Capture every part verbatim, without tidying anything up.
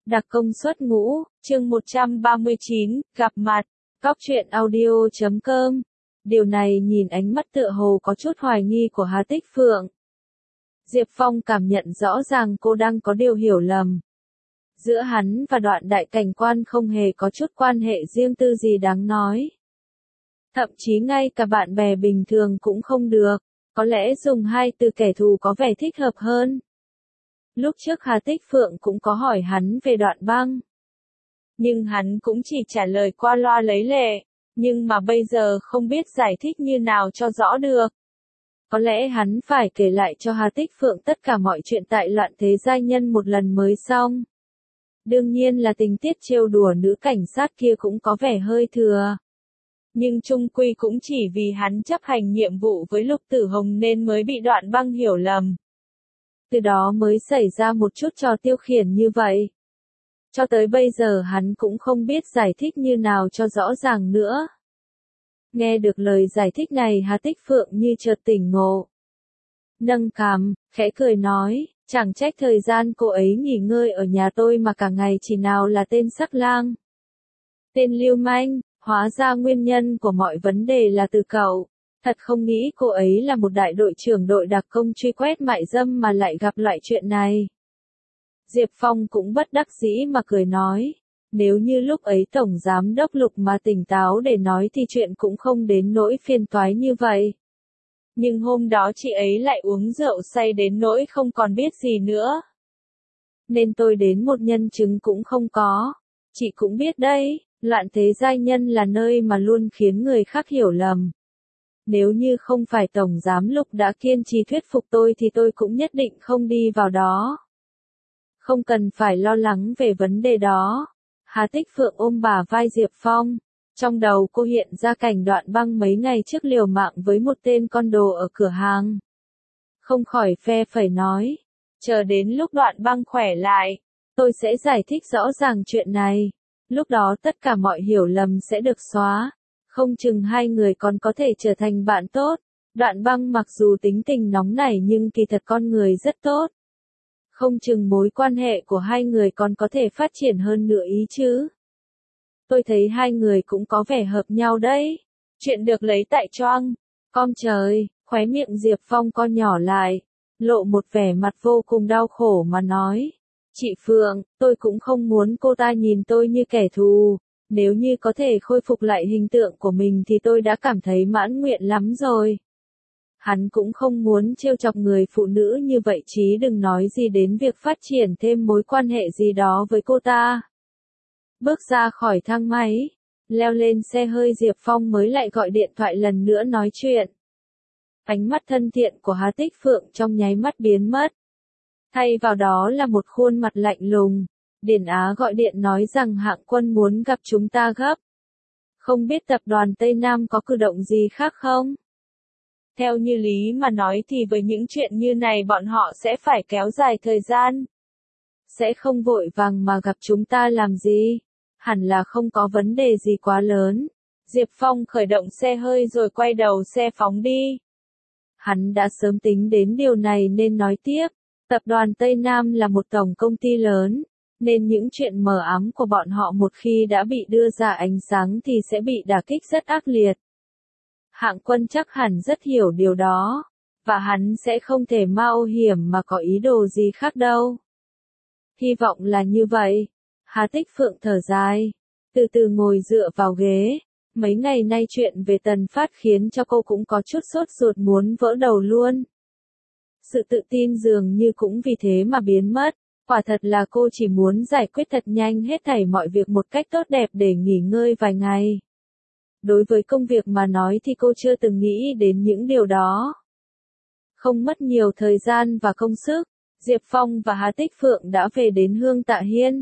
Đặc công suất ngũ, chương một trăm ba mươi chín, gặp mặt, cóc truyện audio chấm com. Điều này nhìn ánh mắt tựa hồ có chút hoài nghi của Hà Tích Phượng. Diệp Phong cảm nhận rõ ràng cô đang có điều hiểu lầm. Giữa hắn và Đoạn đại cảnh quan không hề có chút quan hệ riêng tư gì đáng nói. Thậm chí ngay cả bạn bè bình thường cũng không được, có lẽ dùng hai từ kẻ thù có vẻ thích hợp hơn. Lúc trước Hà Tích Phượng cũng có hỏi hắn về Đoạn Băng. Nhưng hắn cũng chỉ trả lời qua loa lấy lệ, nhưng mà bây giờ không biết giải thích như nào cho rõ được. Có lẽ hắn phải kể lại cho Hà Tích Phượng tất cả mọi chuyện tại Loạn Thế Giai Nhân một lần mới xong. Đương nhiên là tình tiết trêu đùa nữ cảnh sát kia cũng có vẻ hơi thừa. Nhưng chung quy cũng chỉ vì hắn chấp hành nhiệm vụ với Lục Tử Hồng nên mới bị Đoạn Băng hiểu lầm. Từ đó mới xảy ra một chút trò tiêu khiển như vậy. Cho tới bây giờ hắn cũng không biết giải thích như nào cho rõ ràng nữa. Nghe được lời giải thích này Hà Tích Phượng như chợt tỉnh ngộ. Nâng cằm, khẽ cười nói, chẳng trách thời gian cô ấy nghỉ ngơi ở nhà tôi mà cả ngày chỉ nào là tên sắc lang. Tên lưu manh, hóa ra nguyên nhân của mọi vấn đề là từ cậu. Thật không nghĩ cô ấy là một đại đội trưởng đội đặc công truy quét mại dâm mà lại gặp loại chuyện này. Diệp Phong cũng bất đắc dĩ mà cười nói, nếu như lúc ấy Tổng Giám Đốc Lục mà tỉnh táo để nói thì chuyện cũng không đến nỗi phiền toái như vậy. Nhưng hôm đó chị ấy lại uống rượu say đến nỗi không còn biết gì nữa. Nên tôi đến một nhân chứng cũng không có. Chị cũng biết đấy, Loạn Thế Giai Nhân là nơi mà luôn khiến người khác hiểu lầm. Nếu như không phải Tổng Giám Lục đã kiên trì thuyết phục tôi thì tôi cũng nhất định không đi vào đó. Không cần phải lo lắng về vấn đề đó. Hà Tích Phượng ôm bả vai Diệp Phong. Trong đầu cô hiện ra cảnh Đoạn Băng mấy ngày trước liều mạng với một tên con đồ ở cửa hàng. Không khỏi phe phẩy nói. Chờ đến lúc Đoạn Băng khỏe lại, tôi sẽ giải thích rõ ràng chuyện này. Lúc đó tất cả mọi hiểu lầm sẽ được xóa. Không chừng hai người còn có thể trở thành bạn tốt. Đoạn Băng mặc dù tính tình nóng nảy nhưng kỳ thật con người rất tốt. Không chừng mối quan hệ của hai người còn có thể phát triển hơn nữa ý chứ. Tôi thấy hai người cũng có vẻ hợp nhau đấy. Chuyện được lấy tại choang. Con trời, khóe miệng Diệp Phong co nhỏ lại. Lộ một vẻ mặt vô cùng đau khổ mà nói. Chị Phượng, tôi cũng không muốn cô ta nhìn tôi như kẻ thù. Nếu như có thể khôi phục lại hình tượng của mình thì tôi đã cảm thấy mãn nguyện lắm rồi. Hắn cũng không muốn trêu chọc người phụ nữ như vậy chí đừng nói gì đến việc phát triển thêm mối quan hệ gì đó với cô ta. Bước ra khỏi thang máy, leo lên xe hơi Diệp Phong mới lại gọi điện thoại lần nữa nói chuyện. Ánh mắt thân thiện của Hà Tích Phượng trong nháy mắt biến mất. Thay vào đó là một khuôn mặt lạnh lùng. Điền Á gọi điện nói rằng Hạng Quân muốn gặp chúng ta gấp. Không biết tập đoàn Tây Nam có cử động gì khác không? Theo như lý mà nói thì với những chuyện như này bọn họ sẽ phải kéo dài thời gian. Sẽ không vội vàng mà gặp chúng ta làm gì. Hẳn là không có vấn đề gì quá lớn. Diệp Phong khởi động xe hơi rồi quay đầu xe phóng đi. Hắn đã sớm tính đến điều này nên nói tiếp. Tập đoàn Tây Nam là một tổng công ty lớn. Nên những chuyện mờ ám của bọn họ một khi đã bị đưa ra ánh sáng thì sẽ bị đả kích rất ác liệt. Hạng Quân chắc hẳn rất hiểu điều đó, và hắn sẽ không thể mạo hiểm mà có ý đồ gì khác đâu. Hy vọng là như vậy. Hà Tích Phượng thở dài, từ từ ngồi dựa vào ghế. Mấy ngày nay chuyện về Tần Phát khiến cho cô cũng có chút sốt ruột muốn vỡ đầu luôn. Sự tự tin dường như cũng vì thế mà biến mất. Quả thật là cô chỉ muốn giải quyết thật nhanh hết thảy mọi việc một cách tốt đẹp để nghỉ ngơi vài ngày. Đối với công việc mà nói thì cô chưa từng nghĩ đến những điều đó. Không mất nhiều thời gian và công sức, Diệp Phong và Hà Tích Phượng đã về đến Hương Tạ Hiên.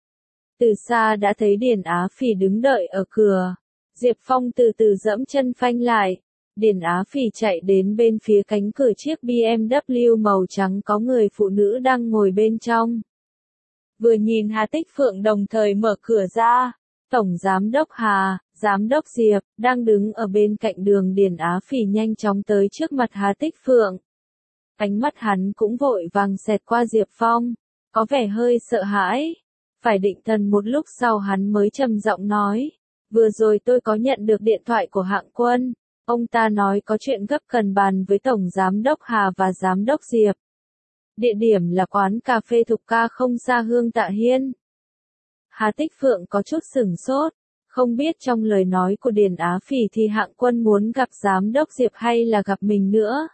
Từ xa đã thấy Điền Á Phỉ đứng đợi ở cửa. Diệp Phong từ từ dẫm chân phanh lại. Điền Á Phỉ chạy đến bên phía cánh cửa chiếc bê em vê màu trắng có người phụ nữ đang ngồi bên trong. Vừa nhìn Hà Tích Phượng đồng thời mở cửa ra. Tổng Giám Đốc Hà, Giám Đốc Diệp, đang đứng ở bên cạnh đường. Điền Á Phỉ nhanh chóng tới trước mặt Hà Tích Phượng. Ánh mắt hắn cũng vội vàng xẹt qua Diệp Phong, có vẻ hơi sợ hãi. Phải định thần một lúc sau hắn mới trầm giọng nói. Vừa rồi tôi có nhận được điện thoại của Hạng Quân. Ông ta nói có chuyện gấp cần bàn với Tổng Giám đốc Hà và Giám đốc Diệp. Địa điểm là quán cà phê Thục Ca không xa Hương Tạ Hiên. Hà Tích Phượng có chút sửng sốt. Không biết trong lời nói của Điền Á Phỉ thì Hạng Quân muốn gặp Giám đốc Diệp hay là gặp mình nữa.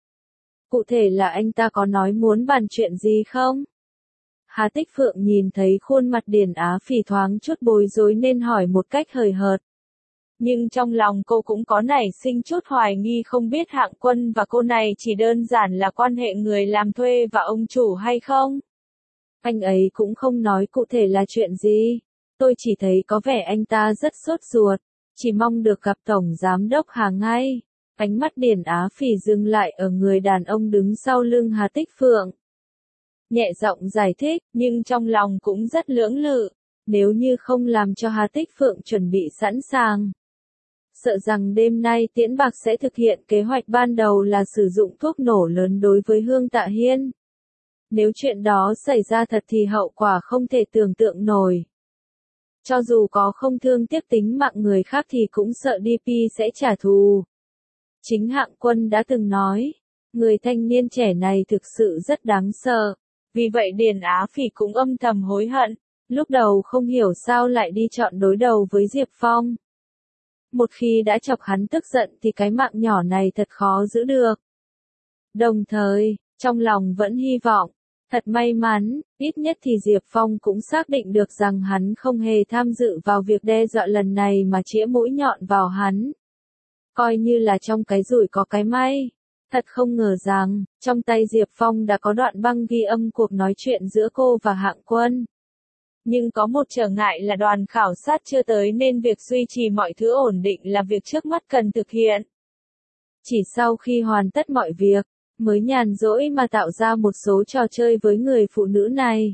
Cụ thể là anh ta có nói muốn bàn chuyện gì không? Hà Tích Phượng nhìn thấy khuôn mặt Điền Á Phỉ thoáng chút bối rối nên hỏi một cách hời hợt. Nhưng trong lòng cô cũng có nảy sinh chút hoài nghi không biết Hạng Quân và cô này chỉ đơn giản là quan hệ người làm thuê và ông chủ hay không? Anh ấy cũng không nói cụ thể là chuyện gì. Tôi chỉ thấy có vẻ anh ta rất sốt ruột, chỉ mong được gặp Tổng Giám đốc Hà ngay. Ánh mắt Điền Á Phỉ dừng lại ở người đàn ông đứng sau lưng Hà Tích Phượng. Nhẹ giọng giải thích, nhưng trong lòng cũng rất lưỡng lự, nếu như không làm cho Hà Tích Phượng chuẩn bị sẵn sàng. Sợ rằng đêm nay Tiễn Bạc sẽ thực hiện kế hoạch ban đầu là sử dụng thuốc nổ lớn đối với Hương Tạ Hiên. Nếu chuyện đó xảy ra thật thì hậu quả không thể tưởng tượng nổi. Cho dù có không thương tiếc tính mạng người khác thì cũng sợ đê pê sẽ trả thù. Chính Hạng Quân đã từng nói, người thanh niên trẻ này thực sự rất đáng sợ. Vì vậy Điền Á Phỉ cũng âm thầm hối hận, lúc đầu không hiểu sao lại đi chọn đối đầu với Diệp Phong. Một khi đã chọc hắn tức giận thì cái mạng nhỏ này thật khó giữ được. Đồng thời, trong lòng vẫn hy vọng, thật may mắn, ít nhất thì Diệp Phong cũng xác định được rằng hắn không hề tham dự vào việc đe dọa lần này mà chĩa mũi nhọn vào hắn. Coi như là trong cái rủi có cái may. Thật không ngờ rằng, trong tay Diệp Phong đã có đoạn băng ghi âm cuộc nói chuyện giữa cô và Hạng Quân. Nhưng có một trở ngại là đoàn khảo sát chưa tới nên việc duy trì mọi thứ ổn định là việc trước mắt cần thực hiện. Chỉ sau khi hoàn tất mọi việc, mới nhàn rỗi mà tạo ra một số trò chơi với người phụ nữ này.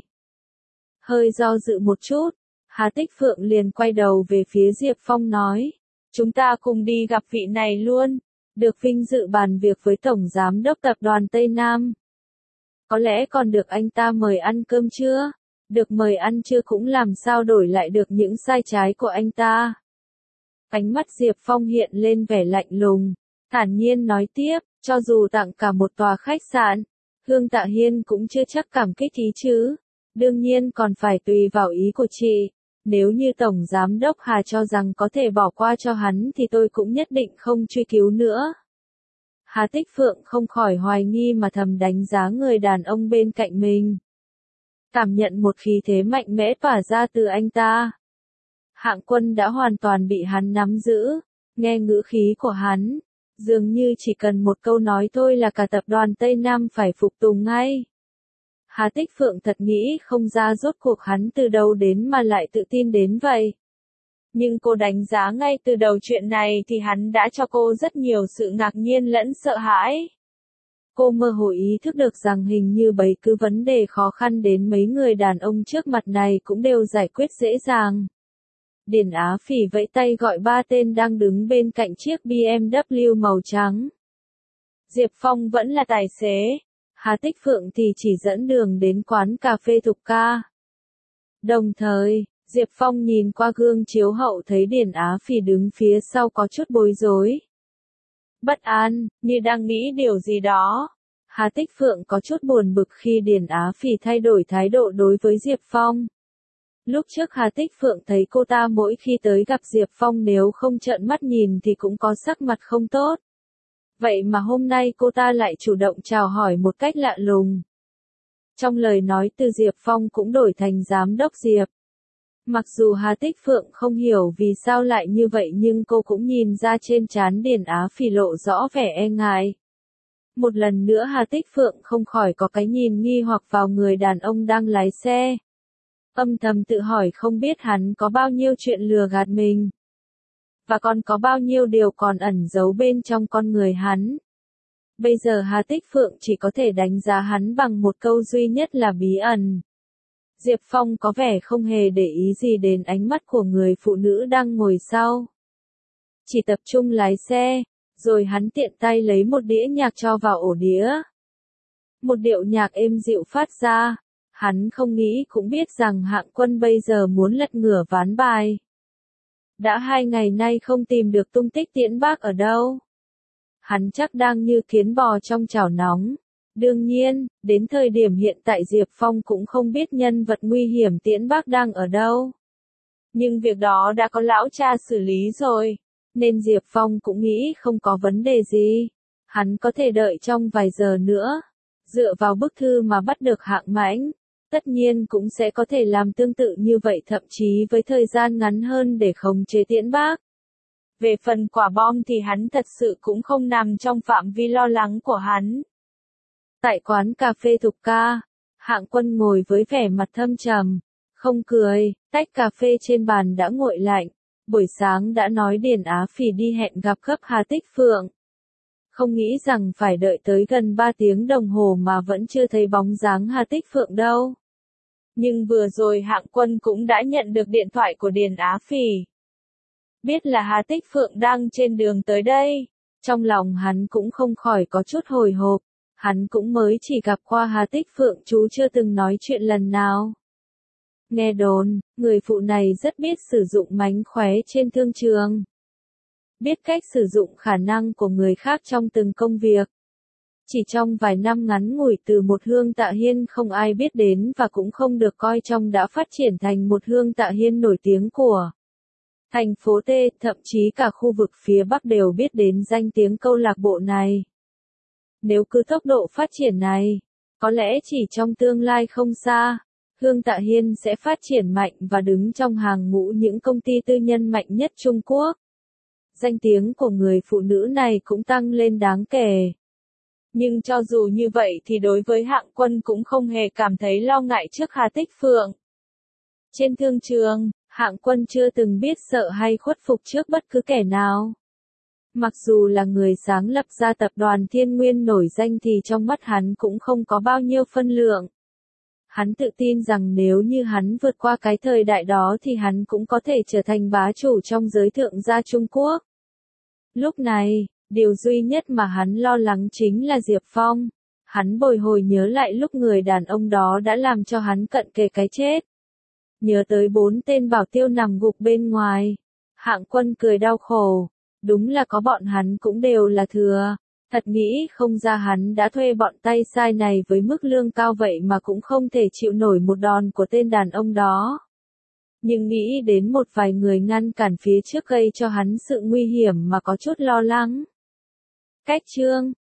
Hơi do dự một chút, Hà Tích Phượng liền quay đầu về phía Diệp Phong nói, chúng ta cùng đi gặp vị này luôn, được vinh dự bàn việc với Tổng Giám đốc Tập đoàn Tây Nam. Có lẽ còn được anh ta mời ăn cơm trưa, được mời ăn trưa cũng làm sao đổi lại được những sai trái của anh ta. Ánh mắt Diệp Phong hiện lên vẻ lạnh lùng, thản nhiên nói tiếp, cho dù tặng cả một tòa khách sạn, Hương Tạ Hiên cũng chưa chắc cảm kích ý chứ, đương nhiên còn phải tùy vào ý của chị. Nếu như Tổng Giám đốc Hà cho rằng có thể bỏ qua cho hắn thì tôi cũng nhất định không truy cứu nữa. Hà Tích Phượng không khỏi hoài nghi mà thầm đánh giá người đàn ông bên cạnh mình. Cảm nhận một khí thế mạnh mẽ tỏa ra từ anh ta. Hạng Quân đã hoàn toàn bị hắn nắm giữ, nghe ngữ khí của hắn, dường như chỉ cần một câu nói thôi là cả tập đoàn Tây Nam phải phục tùng ngay. Hà Tích Phượng thật nghĩ không ra rốt cuộc hắn từ đâu đến mà lại tự tin đến vậy. Nhưng cô đánh giá ngay từ đầu chuyện này thì hắn đã cho cô rất nhiều sự ngạc nhiên lẫn sợ hãi. Cô mơ hồ ý thức được rằng hình như bất cứ vấn đề khó khăn đến mấy người đàn ông trước mặt này cũng đều giải quyết dễ dàng. Điền Á Phỉ vẫy tay gọi ba tên đang đứng bên cạnh chiếc bê em vê màu trắng. Diệp Phong vẫn là tài xế. Hà Tích Phượng thì chỉ dẫn đường đến quán cà phê Thục Ca. Đồng thời, Diệp Phong nhìn qua gương chiếu hậu thấy Điền Á Phỉ đứng phía sau có chút bối rối. Bất an, như đang nghĩ điều gì đó. Hà Tích Phượng có chút buồn bực khi Điền Á Phỉ thay đổi thái độ đối với Diệp Phong. Lúc trước Hà Tích Phượng thấy cô ta mỗi khi tới gặp Diệp Phong nếu không trợn mắt nhìn thì cũng có sắc mặt không tốt. Vậy mà hôm nay cô ta lại chủ động chào hỏi một cách lạ lùng. Trong lời nói từ Diệp Phong cũng đổi thành Giám đốc Diệp. Mặc dù Hà Tích Phượng không hiểu vì sao lại như vậy nhưng cô cũng nhìn ra trên trán Điền Á Phỉ lộ rõ vẻ e ngại. Một lần nữa Hà Tích Phượng không khỏi có cái nhìn nghi hoặc vào người đàn ông đang lái xe. Âm thầm tự hỏi không biết hắn có bao nhiêu chuyện lừa gạt mình. Và còn có bao nhiêu điều còn ẩn giấu bên trong con người hắn. Bây giờ Hà Tích Phượng chỉ có thể đánh giá hắn bằng một câu duy nhất là bí ẩn. Diệp Phong có vẻ không hề để ý gì đến ánh mắt của người phụ nữ đang ngồi sau. Chỉ tập trung lái xe, rồi hắn tiện tay lấy một đĩa nhạc cho vào ổ đĩa. Một điệu nhạc êm dịu phát ra, Hắn không nghĩ cũng biết rằng Hạng Quân bây giờ muốn lật ngửa ván bài. Đã hai ngày nay không tìm được tung tích Tiễn Bác ở đâu. Hắn chắc đang như kiến bò trong chảo nóng. Đương nhiên, đến thời điểm hiện tại Diệp Phong cũng không biết nhân vật nguy hiểm Tiễn Bác đang ở đâu. Nhưng việc đó đã có lão cha xử lý rồi, nên Diệp Phong cũng nghĩ không có vấn đề gì. Hắn có thể đợi trong vài giờ nữa. Dựa vào bức thư mà bắt được Hạng Mãnh, tất nhiên cũng sẽ có thể làm tương tự như vậy, thậm chí với thời gian ngắn hơn để khống chế Tiễn Bác. Về phần quả bom thì hắn thật sự cũng không nằm trong phạm vi lo lắng của hắn. Tại quán cà phê Thục Ca, Hạng Quân ngồi với vẻ mặt thâm trầm, không cười, tách cà phê trên bàn đã nguội lạnh. Buổi sáng đã nói Điền Á Phỉ đi hẹn gặp gấp Hà Tích Phượng. Không nghĩ rằng phải đợi tới gần ba tiếng đồng hồ mà vẫn chưa thấy bóng dáng Hà Tích Phượng đâu. Nhưng vừa rồi Hạng Quân cũng đã nhận được điện thoại của Điền Á Phỉ. Biết là Hà Tích Phượng đang trên đường tới đây, trong lòng hắn cũng không khỏi có chút hồi hộp. Hắn cũng mới chỉ gặp qua Hà Tích Phượng, chú chưa từng nói chuyện lần nào. Nghe đồn, người phụ này rất biết sử dụng mánh khóe trên thương trường. Biết cách sử dụng khả năng của người khác trong từng công việc. Chỉ trong vài năm ngắn ngủi từ một Hương Tạ Hiên không ai biết đến và cũng không được coi trọng đã phát triển thành một Hương Tạ Hiên nổi tiếng của thành phố T, thậm chí cả khu vực phía Bắc đều biết đến danh tiếng câu lạc bộ này. Nếu cứ tốc độ phát triển này, có lẽ chỉ trong tương lai không xa, Hương Tạ Hiên sẽ phát triển mạnh và đứng trong hàng ngũ những công ty tư nhân mạnh nhất Trung Quốc. Danh tiếng của người phụ nữ này cũng tăng lên đáng kể. Nhưng cho dù như vậy thì đối với Hạng Quân cũng không hề cảm thấy lo ngại trước Hà Tích Phượng. Trên thương trường, Hạng Quân chưa từng biết sợ hay khuất phục trước bất cứ kẻ nào. Mặc dù là người sáng lập ra tập đoàn Thiên Nguyên nổi danh thì trong mắt hắn cũng không có bao nhiêu phân lượng. Hắn tự tin rằng nếu như hắn vượt qua cái thời đại đó thì hắn cũng có thể trở thành bá chủ trong giới thượng gia Trung Quốc. Lúc này, điều duy nhất mà hắn lo lắng chính là Diệp Phong. Hắn bồi hồi nhớ lại lúc người đàn ông đó đã làm cho hắn cận kề cái chết. Nhớ tới bốn tên bảo tiêu nằm gục bên ngoài. Hạng Quân cười đau khổ. Đúng là có bọn hắn cũng đều là thừa. Thật nghĩ không ra hắn đã thuê bọn tay sai này với mức lương cao vậy mà cũng không thể chịu nổi một đòn của tên đàn ông đó. Nhưng nghĩ đến một vài người ngăn cản phía trước gây cho hắn sự nguy hiểm mà có chút lo lắng. Cách chương